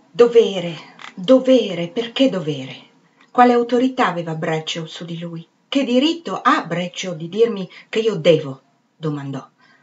Dovere, dovere, perché dovere? Quale autorità aveva Bradshaw su di lui? Che diritto ha Bradshaw di dirmi che io devo? Domandò.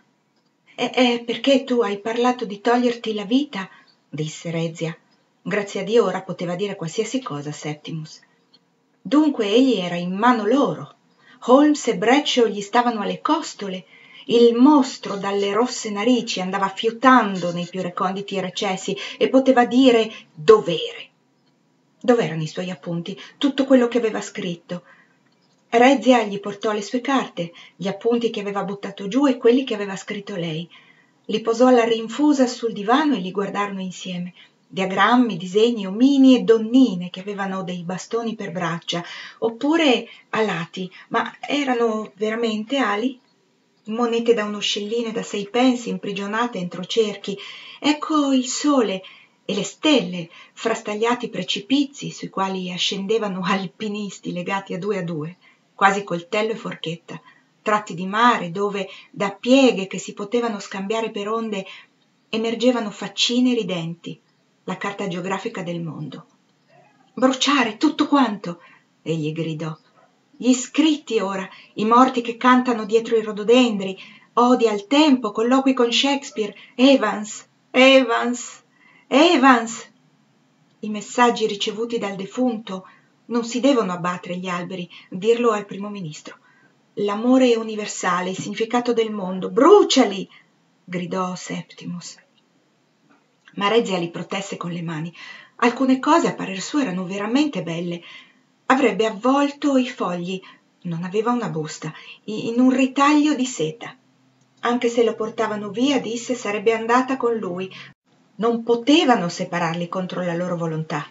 Perché tu hai parlato di toglierti la vita, disse Rezia. Grazie a Dio ora poteva dire qualsiasi cosa Septimus. Dunque egli era in mano loro. Holmes e Bradshaw gli stavano alle costole. Il mostro dalle rosse narici andava fiutando nei più reconditi recessi e poteva dire dovere. Dov'erano i suoi appunti? Tutto quello che aveva scritto. Rezia gli portò le sue carte, gli appunti che aveva buttato giù e quelli che aveva scritto lei. Li posò alla rinfusa sul divano e li guardarono insieme. Diagrammi, disegni, omini e donnine che avevano dei bastoni per braccia, oppure alati, ma erano veramente ali? Monete da uno scellino e da 6 pence imprigionate entro cerchi. Ecco il sole e le stelle, frastagliati precipizi sui quali ascendevano alpinisti legati a due, quasi coltello e forchetta, tratti di mare dove, da pieghe che si potevano scambiare per onde, emergevano faccine ridenti, la carta geografica del mondo. Bruciare tutto quanto! Egli gridò. Gli scritti ora, i morti che cantano dietro i rododendri, odi al tempo, colloqui con Shakespeare, Evans, Evans, Evans. I messaggi ricevuti dal defunto non si devono abbattere gli alberi, dirlo al primo ministro. L'amore è universale, il significato del mondo. Bruciali! Gridò Septimus. Ma Rezia li protesse con le mani. Alcune cose a parer suo erano veramente belle. Avrebbe avvolto i fogli, non aveva una busta, in un ritaglio di seta. Anche se lo portavano via, disse, sarebbe andata con lui. Non potevano separarli contro la loro volontà.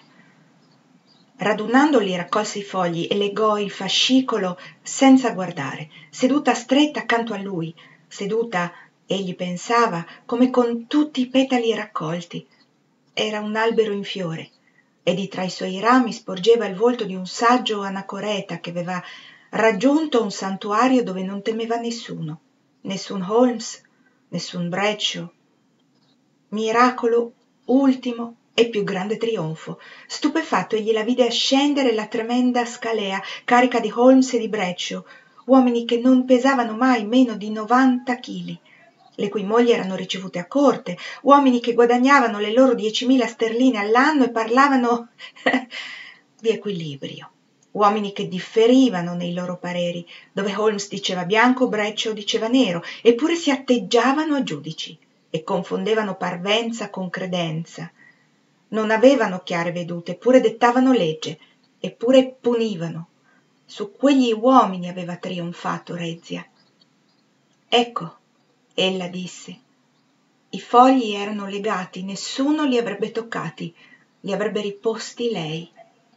Radunandoli raccolse i fogli e legò il fascicolo senza guardare, seduta stretta accanto a lui, seduta, egli pensava, come con tutti i petali raccolti. Era un albero in fiore e di tra i suoi rami sporgeva il volto di un saggio anacoreta che aveva raggiunto un santuario dove non temeva nessuno, nessun Holmes, nessun Bradshaw. Miracolo ultimo e più grande trionfo. Stupefatto egli la vide ascendere la tremenda scalea carica di Holmes e di Bradshaw, uomini che non pesavano mai meno di 90 chili, le cui mogli erano ricevute a corte, uomini che guadagnavano le loro 10.000 sterline all'anno e parlavano di equilibrio, uomini che differivano nei loro pareri, dove Holmes diceva bianco, Bradshaw diceva nero, eppure si atteggiavano a giudici e confondevano parvenza con credenza. Non avevano chiare vedute, eppure dettavano legge, eppure punivano. Su quegli uomini aveva trionfato Rezia. Ecco, ella disse, i fogli erano legati, nessuno li avrebbe toccati, li avrebbe riposti lei.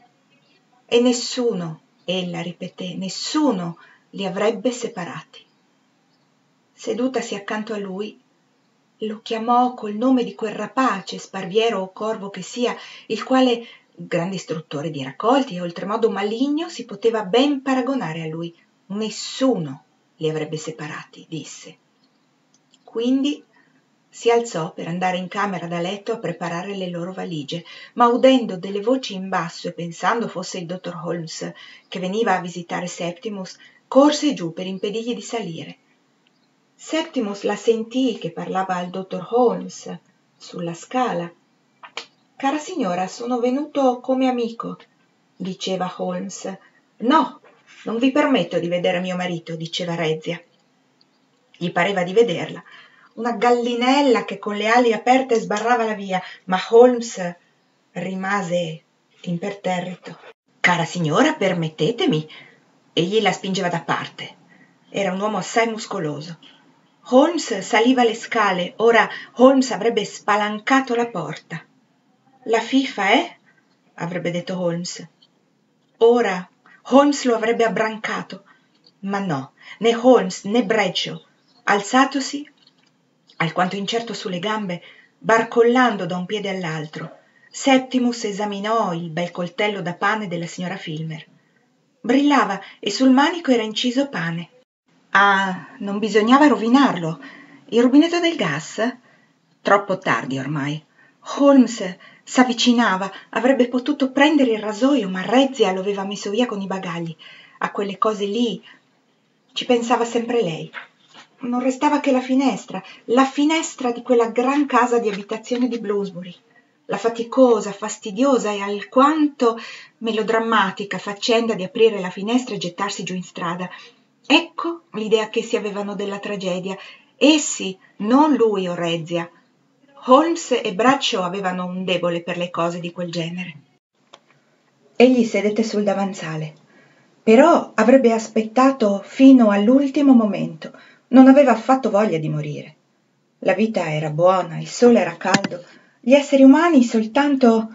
E nessuno, ella ripeté, nessuno li avrebbe separati. Sedutasi accanto a lui, lo chiamò col nome di quel rapace, sparviero o corvo che sia, il quale, grande istruttore di raccolti e oltremodo maligno, si poteva ben paragonare a lui. Nessuno li avrebbe separati, disse. Quindi si alzò per andare in camera da letto a preparare le loro valigie, ma udendo delle voci in basso e pensando fosse il dottor Holmes che veniva a visitare Septimus, corse giù per impedirgli di salire. Septimus la sentì che parlava al dottor Holmes sulla scala. Cara signora, sono venuto come amico, diceva Holmes. No, non vi permetto di vedere mio marito, diceva Rezia. Gli pareva di vederla, una gallinella che con le ali aperte sbarrava la via, ma Holmes rimase imperterrito. Cara signora, permettetemi. Egli la spingeva da parte. Era un uomo assai muscoloso. Holmes saliva le scale, ora Holmes avrebbe spalancato la porta. La fifa, avrebbe detto Holmes. Ora Holmes lo avrebbe abbrancato, ma no, né Holmes né Bradshaw, alzatosi, alquanto incerto sulle gambe, barcollando da un piede all'altro, Septimus esaminò il bel coltello da pane della signora Filmer. Brillava e sul manico era inciso pane. Ah, non bisognava rovinarlo. Il rubinetto del gas? Troppo tardi ormai. Holmes s'avvicinava, avrebbe potuto prendere il rasoio, ma Rezia lo aveva messo via con i bagagli. A quelle cose lì ci pensava sempre lei. Non restava che la finestra di quella gran casa di abitazione di Bloomsbury, la faticosa, fastidiosa e alquanto melodrammatica faccenda di aprire la finestra e gettarsi giù in strada. Ecco l'idea che si avevano della tragedia. Essi, non lui o Rezia. Holmes e Bradshaw avevano un debole per le cose di quel genere. Egli sedette sul davanzale, però avrebbe aspettato fino all'ultimo momento. Non aveva affatto voglia di morire. La vita era buona, il sole era caldo, gli esseri umani soltanto...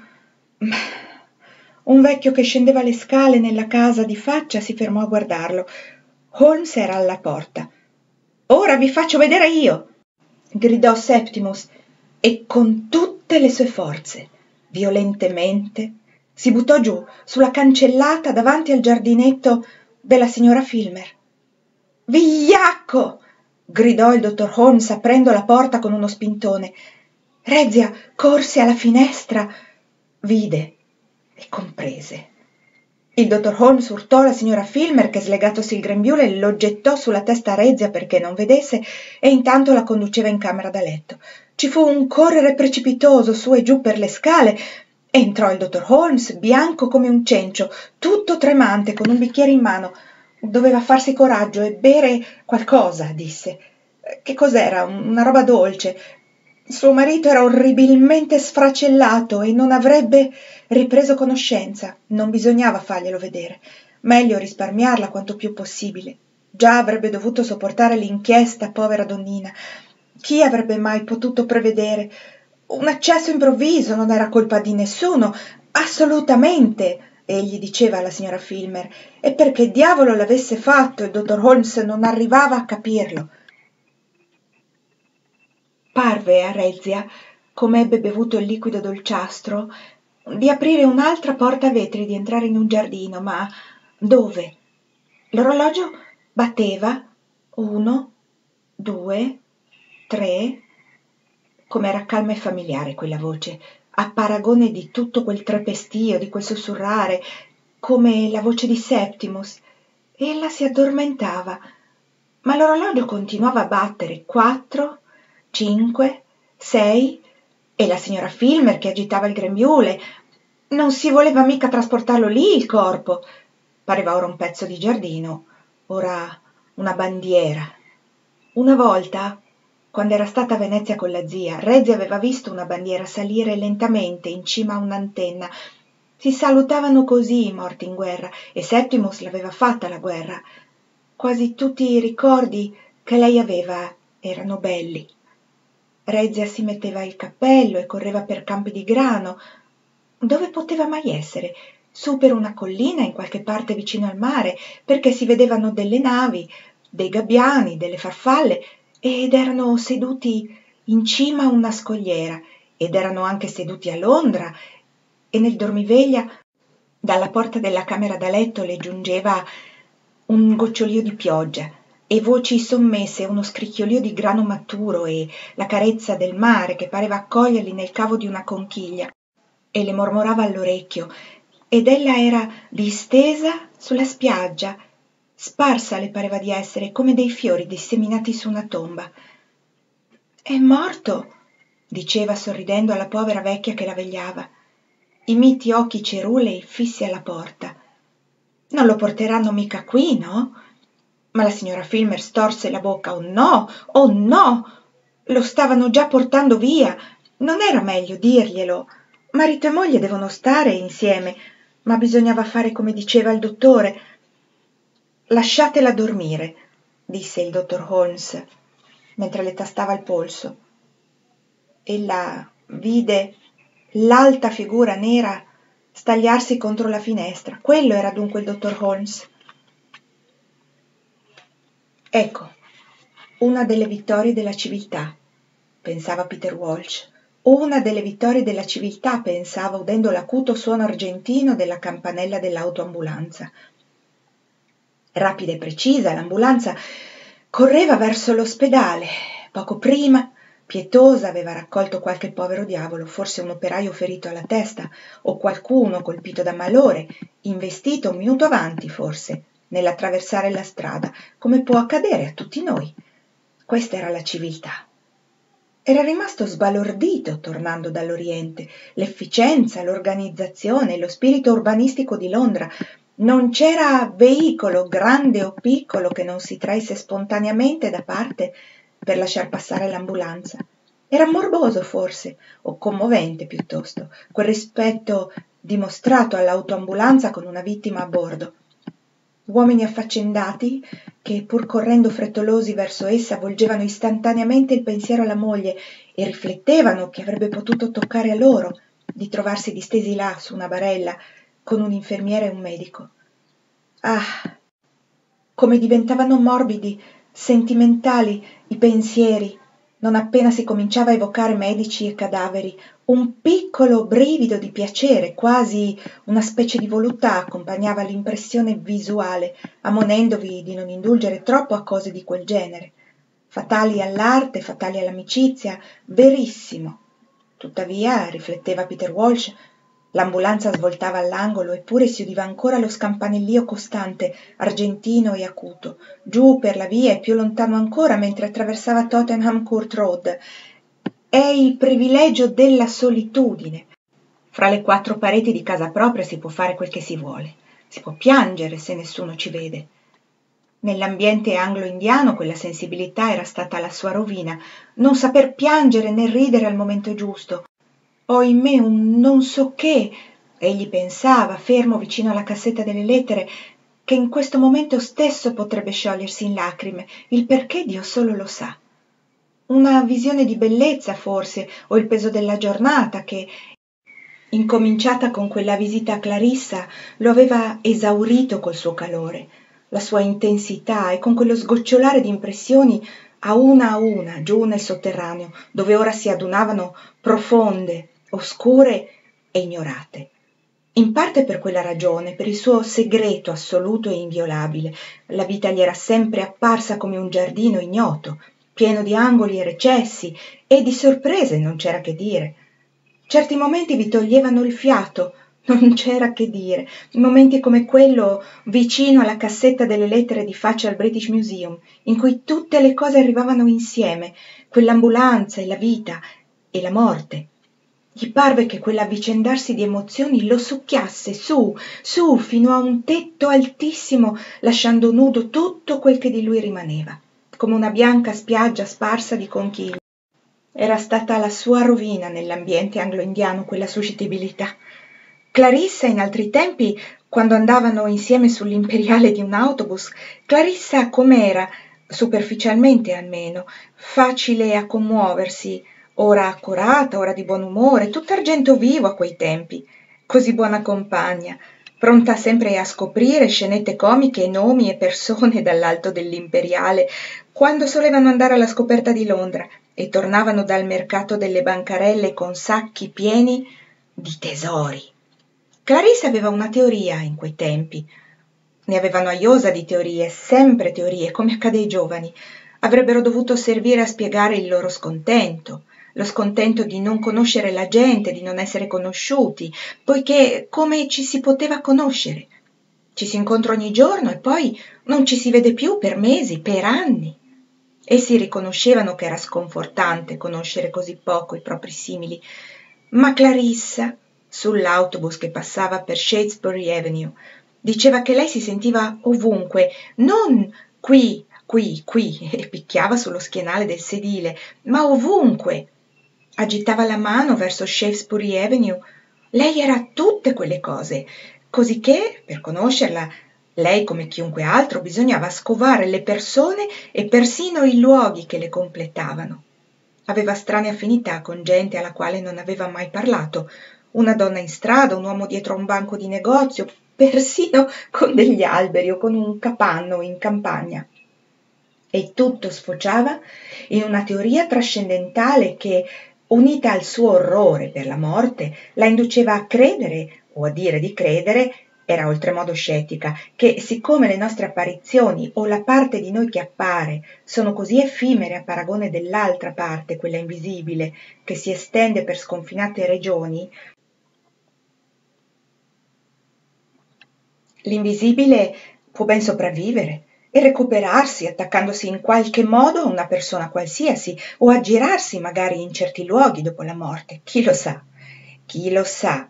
Un vecchio che scendeva le scale nella casa di faccia si fermò a guardarlo. Holmes era alla porta. «Ora vi faccio vedere io!» gridò Septimus, e con tutte le sue forze, violentemente, si buttò giù sulla cancellata davanti al giardinetto della signora Filmer. «Vigliacco!» gridò il dottor Holmes aprendo la porta con uno spintone. Rezia corse alla finestra, vide e comprese. Il dottor Holmes urtò la signora Filmer che, slegatosi il grembiule, lo gettò sulla testa a Rezia perché non vedesse e intanto la conduceva in camera da letto. Ci fu un correre precipitoso su e giù per le scale. Entrò il dottor Holmes, bianco come un cencio, tutto tremante, con un bicchiere in mano. Doveva farsi coraggio e bere qualcosa, disse. Che cos'era? Una roba dolce. Suo marito era orribilmente sfracellato e non avrebbe ripreso conoscenza. Non bisognava farglielo vedere. Meglio risparmiarla quanto più possibile. Già avrebbe dovuto sopportare l'inchiesta, povera donnina. Chi avrebbe mai potuto prevedere? Un accesso improvviso, non era colpa di nessuno. Assolutamente, egli diceva alla signora Filmer. E perché diavolo l'avesse fatto, il dottor Holmes non arrivava a capirlo. Parve a Rezia, come ebbe bevuto il liquido dolciastro, di aprire un'altra porta a vetri e di entrare in un giardino, ma dove? L'orologio batteva 1, 2, 3. Com'era calma e familiare quella voce, a paragone di tutto quel trepestio, di quel sussurrare, come la voce di Septimus. Ella si addormentava, ma l'orologio continuava a battere 4, 5, 6, e la signora Filmer che agitava il grembiule. Non si voleva mica trasportarlo lì il corpo. Pareva ora un pezzo di giardino, ora una bandiera. Una volta, quando era stata a Venezia con la zia, Rezia aveva visto una bandiera salire lentamente in cima a un'antenna. Si salutavano così i morti in guerra, e Septimus l'aveva fatta la guerra. Quasi tutti i ricordi che lei aveva erano belli. Rezia si metteva il cappello e correva per campi di grano. Dove poteva mai essere? Su per una collina in qualche parte vicino al mare, perché si vedevano delle navi, dei gabbiani, delle farfalle, ed erano seduti in cima a una scogliera, ed erano anche seduti a Londra, e nel dormiveglia dalla porta della camera da letto le giungeva un gocciolio di pioggia e voci sommesse, uno scricchiolio di grano maturo e la carezza del mare che pareva accoglierli nel cavo di una conchiglia, e le mormorava all'orecchio, ed ella era distesa sulla spiaggia, sparsa le pareva di essere, come dei fiori disseminati su una tomba. «È morto», diceva sorridendo alla povera vecchia che la vegliava, i miti occhi cerulei fissi alla porta. «Non lo porteranno mica qui, no?» Ma la signora Filmer storse la bocca. Oh no! Lo stavano già portando via. Non era meglio dirglielo? Marito e moglie devono stare insieme, ma bisognava fare come diceva il dottore. «Lasciatela dormire», disse il dottor Holmes, mentre le tastava il polso. Ella vide l'alta figura nera stagliarsi contro la finestra. Quello era dunque il dottor Holmes. «Ecco, una delle vittorie della civiltà», pensava Peter Walsh. «Una delle vittorie della civiltà», pensava, udendo l'acuto suono argentino della campanella dell'autoambulanza. Rapida e precisa, l'ambulanza correva verso l'ospedale. Poco prima, pietosa aveva raccolto qualche povero diavolo, forse un operaio ferito alla testa o qualcuno colpito da malore, investito un minuto avanti forse nell'attraversare la strada, come può accadere a tutti noi. Questa era la civiltà. Era rimasto sbalordito tornando dall'Oriente. L'efficienza, l'organizzazione, lo spirito urbanistico di Londra. Non c'era veicolo, grande o piccolo, che non si traesse spontaneamente da parte per lasciar passare l'ambulanza. Era morboso forse, o commovente piuttosto, quel rispetto dimostrato all'autoambulanza con una vittima a bordo. Uomini affaccendati che, pur correndo frettolosi verso essa, volgevano istantaneamente il pensiero alla moglie e riflettevano che avrebbe potuto toccare a loro di trovarsi distesi là su una barella con un infermiere e un medico. Ah, come diventavano morbidi, sentimentali i pensieri non appena si cominciava a evocare medici e cadaveri. Un piccolo brivido di piacere, quasi una specie di voluttà, accompagnava l'impressione visuale, ammonendovi di non indulgere troppo a cose di quel genere. Fatali all'arte, fatali all'amicizia, verissimo. Tuttavia, rifletteva Peter Walsh, l'ambulanza svoltava all'angolo, eppure si udiva ancora lo scampanellio costante, argentino e acuto, giù per la via e più lontano ancora mentre attraversava Tottenham Court Road. È il privilegio della solitudine. Fra le quattro pareti di casa propria si può fare quel che si vuole. Si può piangere se nessuno ci vede. Nell'ambiente anglo-indiano quella sensibilità era stata la sua rovina. Non saper piangere né ridere al momento giusto. Ho in me un non so che, egli pensava, fermo vicino alla cassetta delle lettere, che in questo momento stesso potrebbe sciogliersi in lacrime, il perché Dio solo lo sa. Una visione di bellezza forse, o il peso della giornata che, incominciata con quella visita a Clarissa, lo aveva esaurito col suo calore, la sua intensità e con quello sgocciolare di impressioni a una giù nel sotterraneo, dove ora si adunavano profonde, oscure e ignorate. In parte per quella ragione, per il suo segreto assoluto e inviolabile. La vita gli era sempre apparsa come un giardino ignoto, pieno di angoli e recessi, e di sorprese non c'era che dire. Certi momenti vi toglievano il fiato, non c'era che dire. Momenti come quello vicino alla cassetta delle lettere di faccia al British Museum, in cui tutte le cose arrivavano insieme, quell'ambulanza e la vita e la morte. Gli parve che quell'avvicendarsi di emozioni lo succhiasse su, fino a un tetto altissimo, lasciando nudo tutto quel che di lui rimaneva, come una bianca spiaggia sparsa di conchiglie. Era stata la sua rovina nell'ambiente anglo-indiano quella suscettibilità. Clarissa in altri tempi, quando andavano insieme sull'imperiale di un autobus, Clarissa com'era, superficialmente almeno, facile a commuoversi, ora accorata, ora di buon umore, tutt'argento vivo a quei tempi, così buona compagna, pronta sempre a scoprire scenette comiche e nomi e persone dall'alto dell'imperiale, quando solevano andare alla scoperta di Londra e tornavano dal mercato delle bancarelle con sacchi pieni di tesori. Clarissa aveva una teoria in quei tempi. Ne aveva noiosa di teorie, sempre teorie, come accade ai giovani. Avrebbero dovuto servire a spiegare il loro scontento, lo scontento di non conoscere la gente, di non essere conosciuti, poiché come ci si poteva conoscere? Ci si incontra ogni giorno e poi non ci si vede più per mesi, per anni. Essi riconoscevano che era sconfortante conoscere così poco i propri simili, ma Clarissa, sull'autobus che passava per Shaftesbury Avenue, diceva che lei si sentiva ovunque, non qui, e picchiava sullo schienale del sedile, ma ovunque. Agitava la mano verso Shaftesbury Avenue. Lei era tutte quelle cose, cosicché, per conoscerla, lei, come chiunque altro, bisognava scovare le persone e persino i luoghi che le completavano. Aveva strane affinità con gente alla quale non aveva mai parlato, una donna in strada, un uomo dietro a un banco di negozio, persino con degli alberi o con un capanno in campagna. E tutto sfociava in una teoria trascendentale che, unita al suo orrore per la morte, la induceva a credere, o a dire di credere, Era oltremodo scettica che, siccome le nostre apparizioni o la parte di noi che appare sono così effimere a paragone dell'altra parte, quella invisibile, che si estende per sconfinate regioni, l'invisibile può ben sopravvivere e recuperarsi attaccandosi in qualche modo a una persona qualsiasi o aggirarsi magari in certi luoghi dopo la morte. Chi lo sa? Chi lo sa?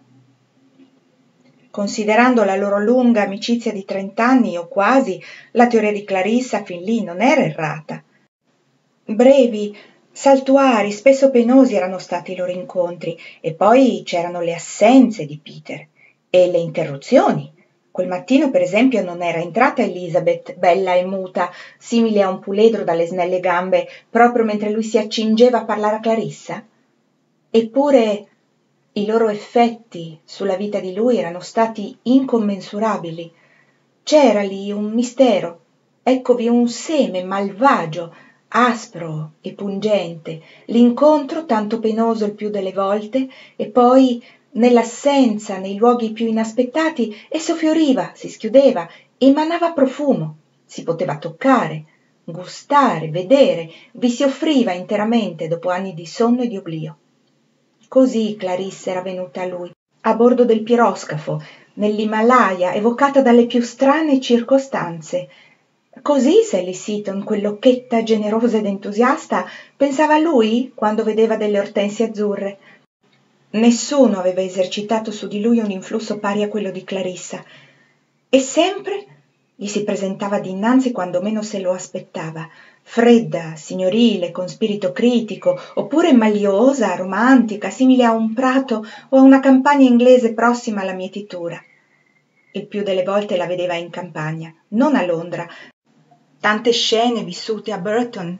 Considerando la loro lunga amicizia di 30 anni o quasi, la teoria di Clarissa fin lì non era errata. Brevi, saltuari, spesso penosi erano stati i loro incontri, e poi c'erano le assenze di Peter e le interruzioni. Quel mattino, per esempio, non era entrata Elizabeth, bella e muta, simile a un puledro dalle snelle gambe, proprio mentre lui si accingeva a parlare a Clarissa? Eppure i loro effetti sulla vita di lui erano stati incommensurabili. C'era lì un mistero, eccovi un seme malvagio, aspro e pungente, l'incontro tanto penoso il più delle volte, e poi nell'assenza, nei luoghi più inaspettati, esso fioriva, si schiudeva, emanava profumo, si poteva toccare, gustare, vedere, vi si offriva interamente dopo anni di sonno e di oblio. Così Clarissa era venuta a lui, a bordo del piroscafo, nell'Himalaya, evocata dalle più strane circostanze. Così Sally Seton, quell'occhetta generosa ed entusiasta, pensava a lui quando vedeva delle ortensie azzurre. Nessuno aveva esercitato su di lui un influsso pari a quello di Clarissa, e sempre gli si presentava dinanzi quando meno se lo aspettava, fredda, signorile, con spirito critico, oppure maliosa, romantica, simile a un prato o a una campagna inglese prossima alla mietitura. Il più delle volte la vedeva in campagna, non a Londra. Tante scene vissute a Burton.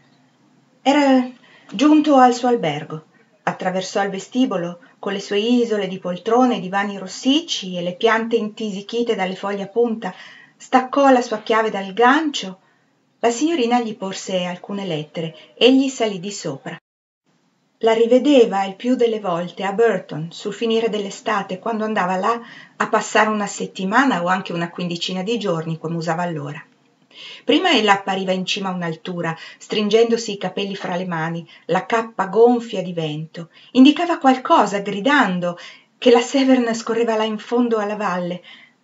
Era giunto al suo albergo, attraversò il vestibolo con le sue isole di poltrone e divani rossicci e le piante intisichite dalle foglie a punta, staccò la sua chiave dal gancio. La signorina gli porse alcune lettere, egli salì di sopra. La rivedeva il più delle volte a Burton sul finire dell'estate, quando andava là a passare una settimana o anche una quindicina di giorni, come usava allora. Prima ella appariva in cima a un'altura, stringendosi i capelli fra le mani, la cappa gonfia di vento. Indicava qualcosa, gridando, che la Severn scorreva là in fondo alla valle,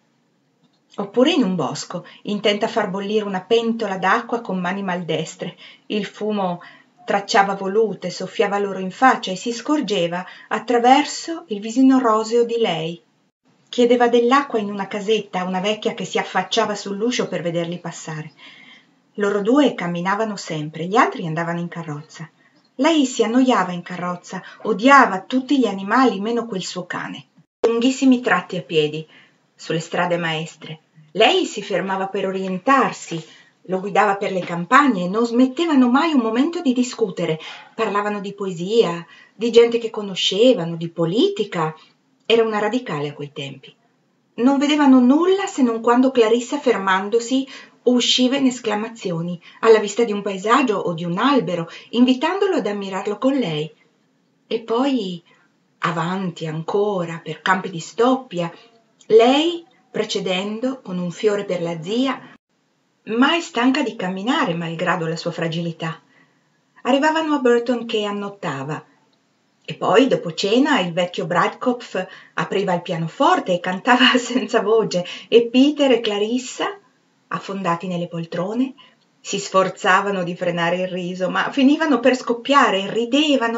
oppure in un bosco, intenta a far bollire una pentola d'acqua con mani maldestre. Il fumo tracciava volute, soffiava loro in faccia e si scorgeva attraverso il visino roseo di lei. Chiedeva dell'acqua in una casetta a una vecchia che si affacciava sull'uscio per vederli passare. Loro due camminavano sempre, gli altri andavano in carrozza. Lei si annoiava in carrozza, odiava tutti gli animali meno quel suo cane. Lunghissimi tratti a piedi, sulle strade maestre. Lei si fermava per orientarsi, lo guidava per le campagne e non smettevano mai un momento di discutere. Parlavano di poesia, di gente che conoscevano, di politica. Era una radicale a quei tempi. Non vedevano nulla se non quando Clarissa, fermandosi, usciva in esclamazioni alla vista di un paesaggio o di un albero, invitandolo ad ammirarlo con lei. E poi avanti ancora per campi di stoppia, lei precedendo con un fiore per la zia, mai stanca di camminare malgrado la sua fragilità. Arrivavano a Burton che annottava. E poi, dopo cena, il vecchio Bradkopf apriva il pianoforte e cantava senza voce, e Peter e Clarissa, affondati nelle poltrone, si sforzavano di frenare il riso, ma finivano per scoppiare, ridevano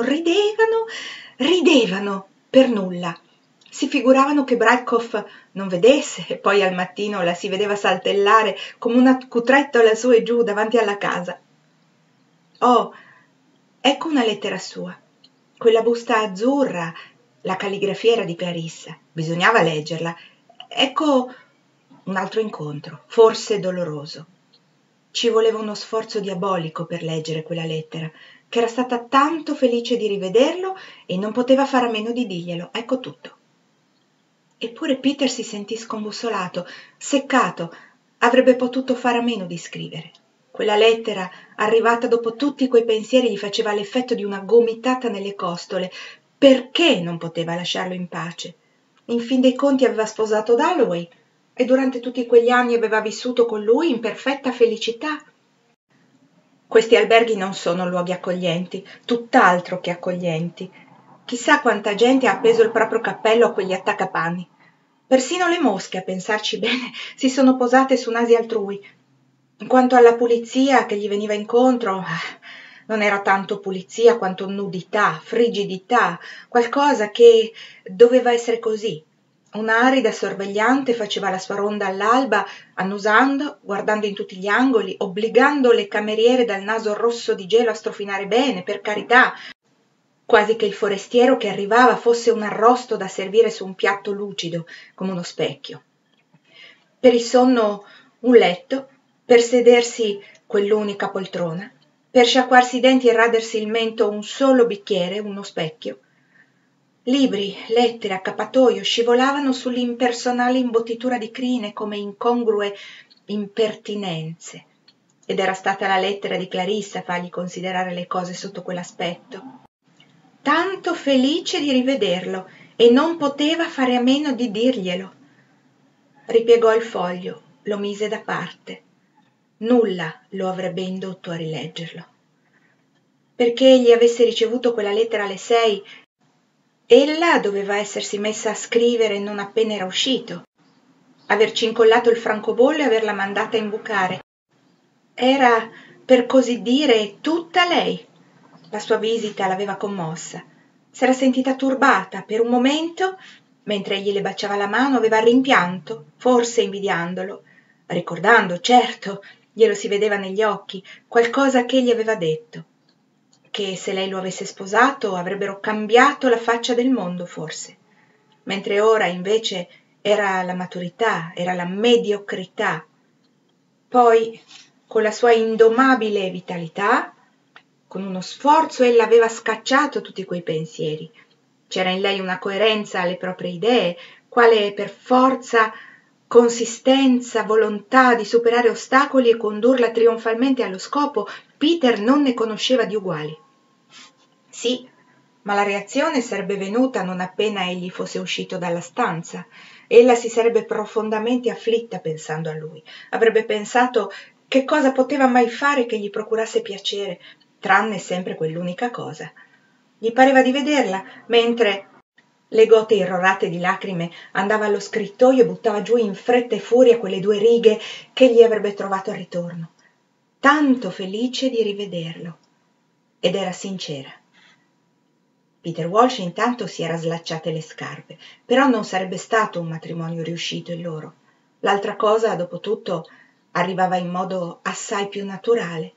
per nulla. Si figuravano che Bradkopf non vedesse, e poi al mattino la si vedeva saltellare come una cutrettola su e giù davanti alla casa. Oh, ecco una lettera sua. Quella busta azzurra, la calligrafia era di Clarissa, bisognava leggerla. Ecco un altro incontro, forse doloroso. Ci voleva uno sforzo diabolico per leggere quella lettera, che era stata tanto felice di rivederlo e non poteva fare a meno di dirglielo. Ecco tutto. Eppure Peter si sentì scombussolato, seccato, avrebbe potuto fare a meno di scrivere. Quella lettera, arrivata dopo tutti quei pensieri, gli faceva l'effetto di una gomitata nelle costole. Perché non poteva lasciarlo in pace? In fin dei conti aveva sposato Dalloway e durante tutti quegli anni aveva vissuto con lui in perfetta felicità. Questi alberghi non sono luoghi accoglienti, tutt'altro che accoglienti. Chissà quanta gente ha appeso il proprio cappello a quegli attaccapanni. Persino le mosche, a pensarci bene, si sono posate su nasi altrui. Quanto alla pulizia che gli veniva incontro, non era tanto pulizia quanto nudità, frigidità, qualcosa che doveva essere così. Un'arida sorvegliante faceva la sua ronda all'alba, annusando, guardando in tutti gli angoli, obbligando le cameriere dal naso rosso di gelo a strofinare bene, per carità, quasi che il forestiero che arrivava fosse un arrosto da servire su un piatto lucido, come uno specchio. Per il sonno un letto, per sedersi quell'unica poltrona, per sciacquarsi i denti e radersi il mento un solo bicchiere, uno specchio. Libri, lettere, accappatoio scivolavano sull'impersonale imbottitura di crine come incongrue impertinenze. Ed era stata la lettera di Clarissa a fargli considerare le cose sotto quell'aspetto. Tanto felice di rivederlo e non poteva fare a meno di dirglielo. Ripiegò il foglio, lo mise da parte. Nulla lo avrebbe indotto a rileggerlo. Perché egli avesse ricevuto quella lettera alle 6, ella doveva essersi messa a scrivere non appena era uscito, averci incollato il francobollo e averla mandata a imbucare. Era, per così dire, tutta lei. La sua visita l'aveva commossa. S'era sentita turbata per un momento, mentre egli le baciava la mano, aveva rimpianto, forse invidiandolo, ricordando, certo, glielo si vedeva negli occhi, qualcosa che egli aveva detto, che se lei lo avesse sposato avrebbero cambiato la faccia del mondo forse, mentre ora invece era la maturità, era la mediocrità. Poi, con la sua indomabile vitalità, con uno sforzo ella aveva scacciato tutti quei pensieri. C'era in lei una coerenza alle proprie idee, quale per forza, consistenza, volontà di superare ostacoli e condurla trionfalmente allo scopo, Peter non ne conosceva di uguali. Sì, ma la reazione sarebbe venuta non appena egli fosse uscito dalla stanza. Ella si sarebbe profondamente afflitta pensando a lui. Avrebbe pensato che cosa poteva mai fare che gli procurasse piacere, tranne sempre quell'unica cosa. Gli pareva di vederla, mentre, le gote irrorate di lacrime, andava allo scrittoio e buttava giù in fretta e furia quelle 2 righe che egli avrebbe trovato al ritorno. Tanto felice di rivederlo. Ed era sincera. Peter Walsh intanto si era slacciate le scarpe, però non sarebbe stato un matrimonio riuscito il loro. L'altra cosa, dopo tutto, arrivava in modo assai più naturale.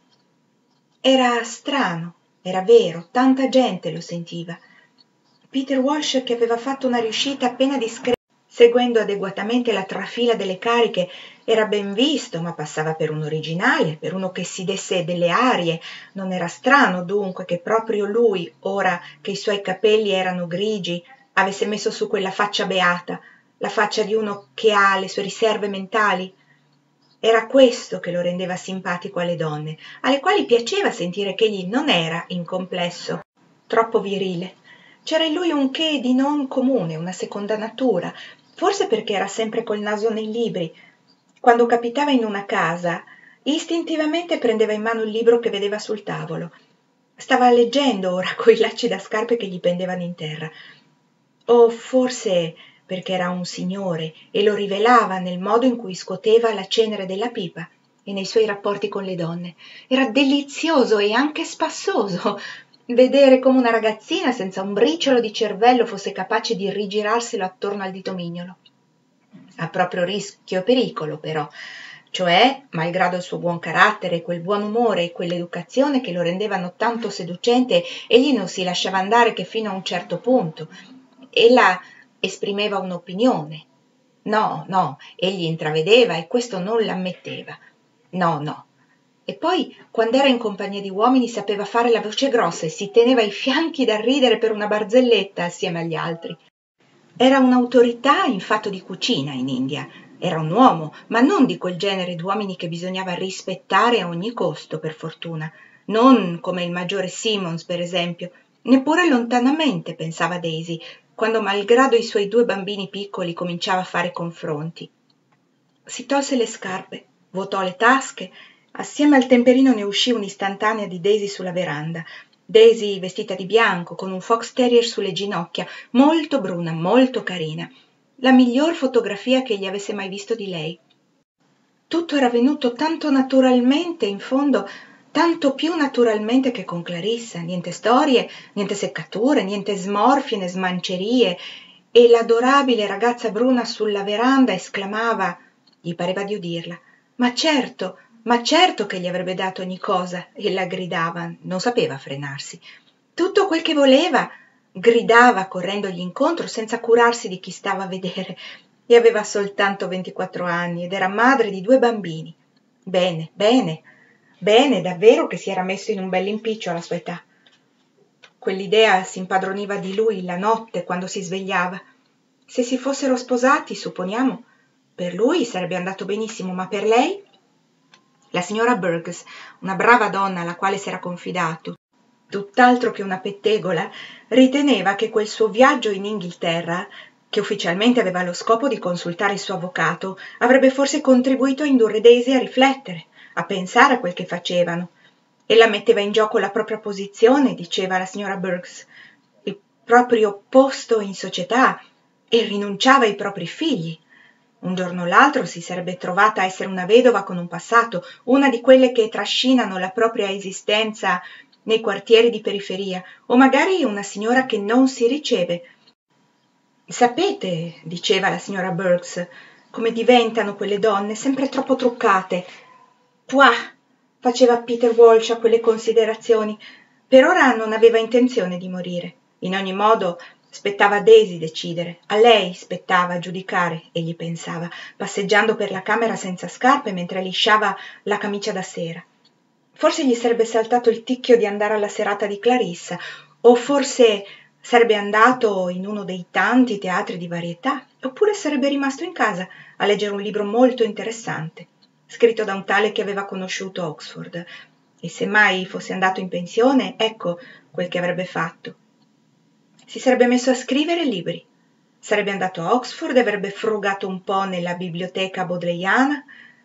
Era strano, era vero, tanta gente lo sentiva. Peter Walsh, che aveva fatto una riuscita appena discreta, seguendo adeguatamente la trafila delle cariche, era ben visto, ma passava per un originale, per uno che si desse delle arie. Non era strano, dunque, che proprio lui, ora che i suoi capelli erano grigi, avesse messo su quella faccia beata, la faccia di uno che ha le sue riserve mentali. Era questo che lo rendeva simpatico alle donne, alle quali piaceva sentire che egli non era, in complesso, troppo virile. C'era in lui un che di non comune, una seconda natura, forse perché era sempre col naso nei libri. Quando capitava in una casa, istintivamente prendeva in mano il libro che vedeva sul tavolo. Stava leggendo ora coi lacci da scarpe che gli pendevano in terra. O forse perché era un signore e lo rivelava nel modo in cui scuoteva la cenere della pipa e nei suoi rapporti con le donne. Era delizioso e anche spassoso vedere come una ragazzina senza un briciolo di cervello fosse capace di rigirarselo attorno al dito mignolo. A proprio rischio e pericolo, però, cioè, malgrado il suo buon carattere, quel buon umore e quell'educazione che lo rendevano tanto seducente, egli non si lasciava andare che fino a un certo punto. Ella esprimeva un'opinione. No, no, egli intravedeva e questo non l'ammetteva. No, no. E poi, quando era in compagnia di uomini, sapeva fare la voce grossa e si teneva i fianchi da ridere per una barzelletta assieme agli altri. Era un'autorità in fatto di cucina in India. Era un uomo, ma non di quel genere d'uomini che bisognava rispettare a ogni costo, per fortuna. Non come il maggiore Simmons, per esempio. Neppure lontanamente, pensava Daisy, quando malgrado i suoi 2 bambini piccoli cominciava a fare confronti. Si tolse le scarpe, vuotò le tasche, assieme al temperino ne uscì un'istantanea di Daisy sulla veranda. Daisy vestita di bianco, con un fox terrier sulle ginocchia, molto bruna, molto carina. La miglior fotografia che egli avesse mai visto di lei. Tutto era venuto tanto naturalmente, in fondo, tanto più naturalmente che con Clarissa. Niente storie, niente seccature, niente smorfie né smancerie. E l'adorabile ragazza bruna sulla veranda esclamava, gli pareva di udirla, ma certo che gli avrebbe dato ogni cosa, e la gridava, non sapeva frenarsi. Tutto quel che voleva, gridava correndogli incontro senza curarsi di chi stava a vedere, e aveva soltanto 24 anni ed era madre di 2 bambini. Bene, bene, bene, davvero che si era messo in un bell'impiccio alla sua età. Quell'idea si impadroniva di lui la notte quando si svegliava. Se si fossero sposati, supponiamo, per lui sarebbe andato benissimo, ma per lei? La signora Burgess, una brava donna alla quale s'era confidato, tutt'altro che una pettegola, riteneva che quel suo viaggio in Inghilterra, che ufficialmente aveva lo scopo di consultare il suo avvocato, avrebbe forse contribuito a indurre Daisy a riflettere, a pensare a quel che facevano. Ella metteva in gioco la propria posizione, diceva la signora Burgess, il proprio posto in società, e rinunciava ai propri figli. Un giorno o l'altro si sarebbe trovata a essere una vedova con un passato, una di quelle che trascinano la propria esistenza nei quartieri di periferia, o magari una signora che non si riceve. Sapete, diceva la signora Burgess, come diventano quelle donne, sempre troppo truccate. Puah, faceva Peter Walsh a quelle considerazioni. Per ora non aveva intenzione di morire. In ogni modo, spettava a Daisy decidere. A lei spettava giudicare, egli pensava, passeggiando per la camera senza scarpe mentre lisciava la camicia da sera. Forse gli sarebbe saltato il ticchio di andare alla serata di Clarissa, o forse sarebbe andato in uno dei tanti teatri di varietà, oppure sarebbe rimasto in casa a leggere un libro molto interessante, scritto da un tale che aveva conosciuto a Oxford. E se mai fosse andato in pensione, ecco quel che avrebbe fatto. Si sarebbe messo a scrivere libri. Sarebbe andato a Oxford e avrebbe frugato un po' nella biblioteca bodleiana.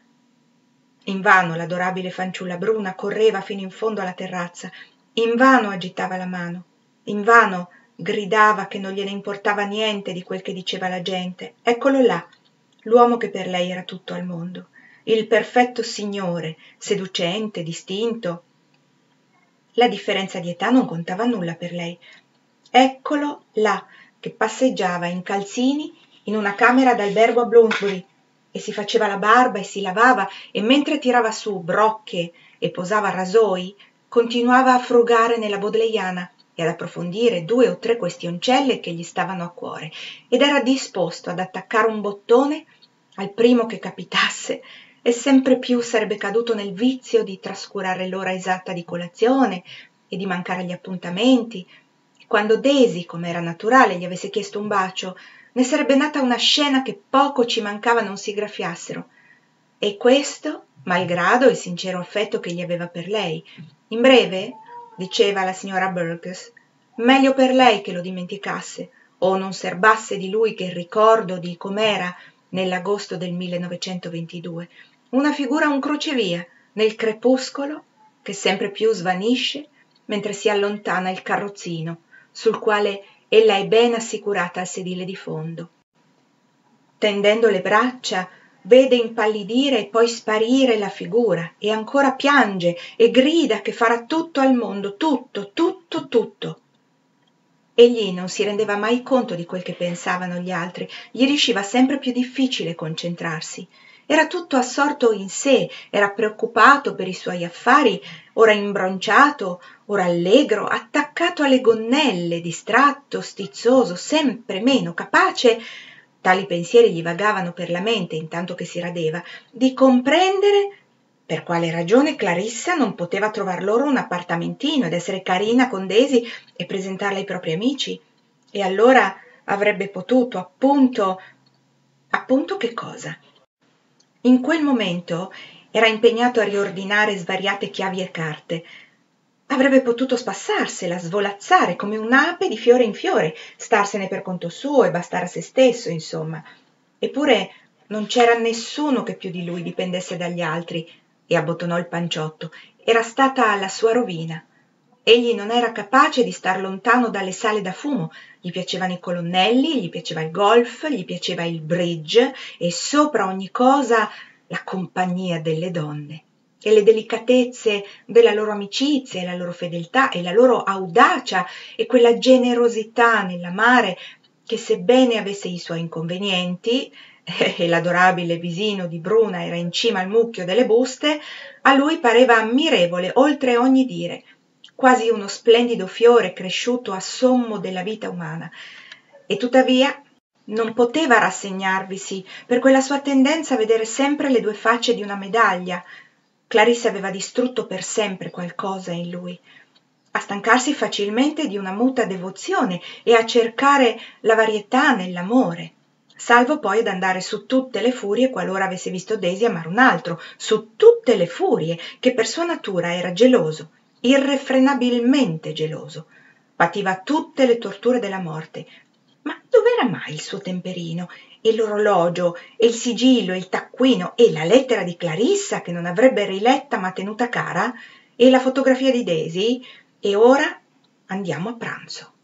Invano l'adorabile fanciulla bruna correva fino in fondo alla terrazza. Invano agitava la mano. Invano gridava che non gliene importava niente di quel che diceva la gente. Eccolo là, l'uomo che per lei era tutto al mondo. Il perfetto signore, seducente, distinto. La differenza di età non contava nulla per lei. Eccolo là, che passeggiava in calzini in una camera d'albergo a Bloomsbury e si faceva la barba e si lavava e mentre tirava su brocche e posava rasoi continuava a frugare nella bodleiana e ad approfondire 2 o 3 questioncelle che gli stavano a cuore ed era disposto ad attaccare un bottone al primo che capitasse e sempre più sarebbe caduto nel vizio di trascurare l'ora esatta di colazione e di mancare agli appuntamenti. Quando Daisy, come era naturale, gli avesse chiesto un bacio, ne sarebbe nata una scena che poco ci mancava non si graffiassero. E questo, malgrado il sincero affetto che gli aveva per lei. In breve, diceva la signora Burgess, meglio per lei che lo dimenticasse o non serbasse di lui che il ricordo di com'era nell'agosto del 1922, una figura un crocevia nel crepuscolo che sempre più svanisce mentre si allontana il carrozzino sul quale ella è ben assicurata al sedile di fondo. Tendendo le braccia, vede impallidire e poi sparire la figura e ancora piange e grida che farà tutto al mondo, tutto, tutto, tutto. Egli non si rendeva mai conto di quel che pensavano gli altri, gli riusciva sempre più difficile concentrarsi. Era tutto assorto in sé, era preoccupato per i suoi affari, ora imbronciato, ora allegro, attaccato alle gonnelle, distratto, stizzoso, sempre meno capace, tali pensieri gli vagavano per la mente intanto che si radeva, di comprendere per quale ragione Clarissa non poteva trovar loro un appartamentino ed essere carina con Daisy e presentarla ai propri amici. E allora avrebbe potuto, appunto che cosa? In quel momento era impegnato a riordinare svariate chiavi e carte. Avrebbe potuto spassarsela, svolazzare come un'ape di fiore in fiore, starsene per conto suo e bastare a se stesso, insomma. Eppure non c'era nessuno che piú di lui dipendesse dagli altri, e abbottonò il panciotto. Era stata la sua rovina. Egli non era capace di star lontano dalle sale da fumo, gli piacevano i colonnelli, gli piaceva il golf, gli piaceva il bridge e sopra ogni cosa la compagnia delle donne e le delicatezze della loro amicizia e la loro fedeltà e la loro audacia e quella generosità nell'amare che, sebbene avesse i suoi inconvenienti, e l'adorabile visino di Bruna era in cima al mucchio delle buste, a lui pareva ammirevole oltre ogni dire, quasi uno splendido fiore cresciuto a sommo della vita umana. E tuttavia non poteva rassegnarvisi per quella sua tendenza a vedere sempre le due facce di una medaglia. Clarissa aveva distrutto per sempre qualcosa in lui, a stancarsi facilmente di una muta devozione e a cercare la varietà nell'amore, salvo poi ad andare su tutte le furie qualora avesse visto Daisy amare un altro, su tutte le furie, che per sua natura era geloso, irrefrenabilmente geloso. Pativa tutte le torture della morte. Ma dov'era mai il suo temperino? E l'orologio, e il sigillo, e il taccuino, e la lettera di Clarissa che non avrebbe riletta ma tenuta cara, e la fotografia di Daisy? E ora andiamo a pranzo.